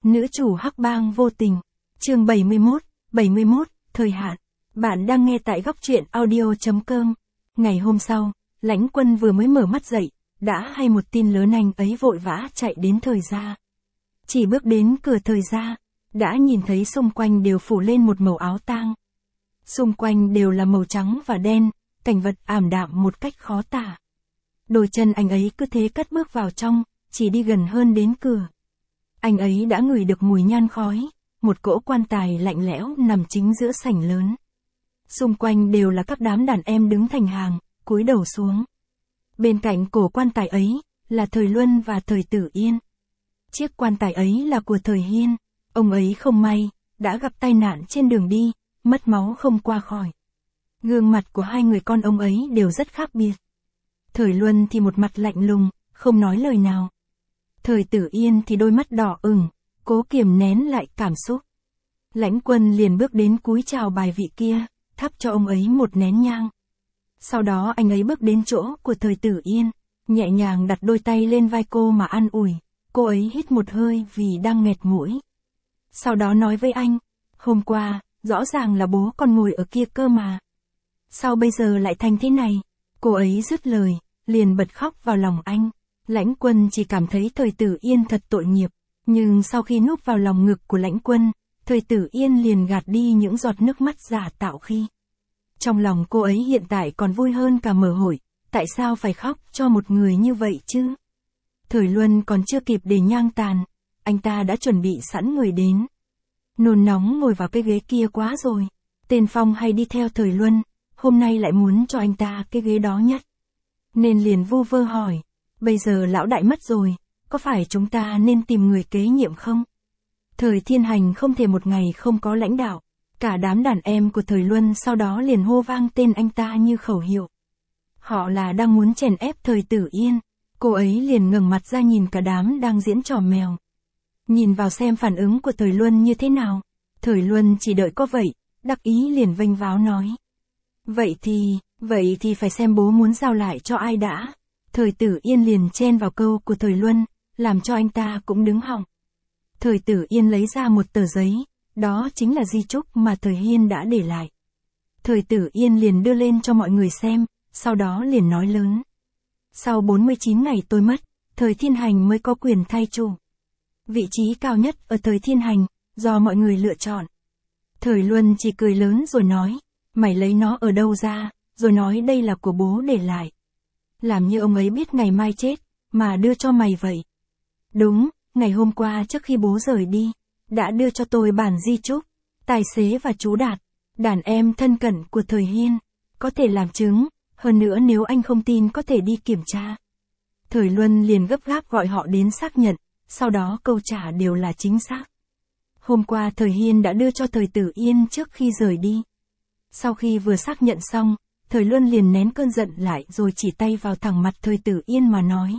Nữ chủ hắc bang vô tình. Chương 71, thời hạn. Bạn đang nghe tại góc truyện audio.com. Ngày hôm sau, Lãnh Quân vừa mới mở mắt dậy, đã hay một tin lớn, anh ấy vội vã chạy đến thời gia. Chỉ bước đến cửa thời gia, đã nhìn thấy xung quanh đều phủ lên một màu áo tang. Xung quanh đều là màu trắng và đen, cảnh vật ảm đạm một cách khó tả. Đôi chân anh ấy cứ thế cất bước vào trong, chỉ đi gần hơn đến cửa. Anh ấy đã ngửi được mùi nhan khói, một cỗ quan tài lạnh lẽo nằm chính giữa sảnh lớn. Xung quanh đều là các đám đàn em đứng thành hàng, cúi đầu xuống. Bên cạnh cổ quan tài ấy, là Thời Luân và Thời Tử Yên. Chiếc quan tài ấy là của Thời Hiên, ông ấy không may, đã gặp tai nạn trên đường đi, mất máu không qua khỏi. Gương mặt của hai người con ông ấy đều rất khác biệt. Thời Luân thì một mặt lạnh lùng, không nói lời nào. Thời Tử Yên thì đôi mắt đỏ ửng, cố kiềm nén lại cảm xúc. Lãnh Quân liền bước đến cúi chào bài vị kia, thắp cho ông ấy một nén nhang. Sau đó anh ấy bước đến chỗ của Thời Tử Yên, nhẹ nhàng đặt đôi tay lên vai cô mà an ủi. Cô ấy hít một hơi vì đang nghẹt mũi. Sau đó nói với anh, hôm qua, rõ ràng là bố còn ngồi ở kia cơ mà. Sao bây giờ lại thành thế này? Cô ấy dứt lời, liền bật khóc vào lòng anh. Lãnh Quân chỉ cảm thấy Thời Tử Yên thật tội nghiệp, nhưng sau khi núp vào lòng ngực của Lãnh Quân, Thời Tử Yên liền gạt đi những giọt nước mắt giả tạo khi. Trong lòng cô ấy hiện tại còn vui hơn cả mở hội, tại sao phải khóc cho một người như vậy chứ? Thời Luân còn chưa kịp để nhang tàn, anh ta đã chuẩn bị sẵn người đến. Nôn nóng ngồi vào cái ghế kia quá rồi, tên Phong hay đi theo Thời Luân, hôm nay lại muốn cho anh ta cái ghế đó nhất. Nên liền vu vơ hỏi, bây giờ lão đại mất rồi, có phải chúng ta nên tìm người kế nhiệm không? Thời Thiên Hành không thể một ngày không có lãnh đạo, cả đám đàn em của Thời Luân sau đó liền hô vang tên anh ta như khẩu hiệu. Họ là đang muốn chèn ép Thời Tử Yên. Cô ấy liền ngẩng mặt ra nhìn cả đám đang diễn trò mèo. Nhìn vào xem phản ứng của Thời Luân như thế nào. Thời Luân chỉ đợi có vậy, đắc ý liền vênh váo nói. Vậy thì phải xem bố muốn giao lại cho ai đã. Thời Tử Yên liền chen vào câu của Thời Luân, làm cho anh ta cũng đứng họng. Thời Tử Yên lấy ra một tờ giấy, đó chính là di chúc mà Thời Hiên đã để lại. Thời Tử Yên liền đưa lên cho mọi người xem, sau đó liền nói lớn. Sau 49 ngày tôi mất, Thời Thiên Hành mới có quyền thay chủ. Vị trí cao nhất ở Thời Thiên Hành, do mọi người lựa chọn. Thời Luân chỉ cười lớn rồi nói, mày lấy nó ở đâu ra, rồi nói đây là của bố để lại. Làm như ông ấy biết ngày mai chết, mà đưa cho mày vậy. Đúng, ngày hôm qua trước khi bố rời đi, đã đưa cho tôi bản di chúc. Tài xế và chú Đạt, đàn em thân cận của Thời Hiên, có thể làm chứng. Hơn nữa nếu anh không tin có thể đi kiểm tra. Thời Luân liền gấp gáp gọi họ đến xác nhận, sau đó câu trả đều là chính xác. Hôm qua Thời Hiên đã đưa cho Thời Tử Yên trước khi rời đi. Sau khi vừa xác nhận xong, Thời Luân liền nén cơn giận lại rồi chỉ tay vào thẳng mặt Thời Tử Yên mà nói.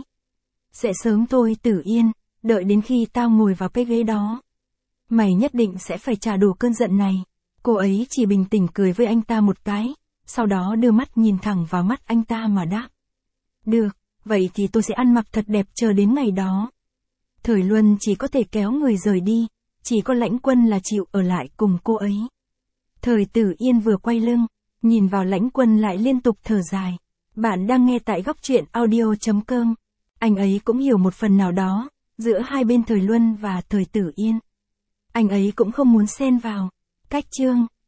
Sẽ sớm thôi Tử Yên, đợi đến khi tao ngồi vào cái ghế đó. Mày nhất định sẽ phải trả đủ cơn giận này. Cô ấy chỉ bình tĩnh cười với anh ta một cái. Sau đó đưa mắt nhìn thẳng vào mắt anh ta mà đáp. Được, vậy thì tôi sẽ ăn mặc thật đẹp chờ đến ngày đó. Thời Luân chỉ có thể kéo người rời đi, chỉ có Lãnh Quân là chịu ở lại cùng cô ấy. Thời Tử Yên vừa quay lưng, nhìn vào Lãnh Quân lại liên tục thở dài. Bạn đang nghe tại góc truyện audio.com. Anh ấy cũng hiểu một phần nào đó, giữa hai bên Thời Luân và Thời Tử Yên. Anh ấy cũng không muốn xen vào. Cách chương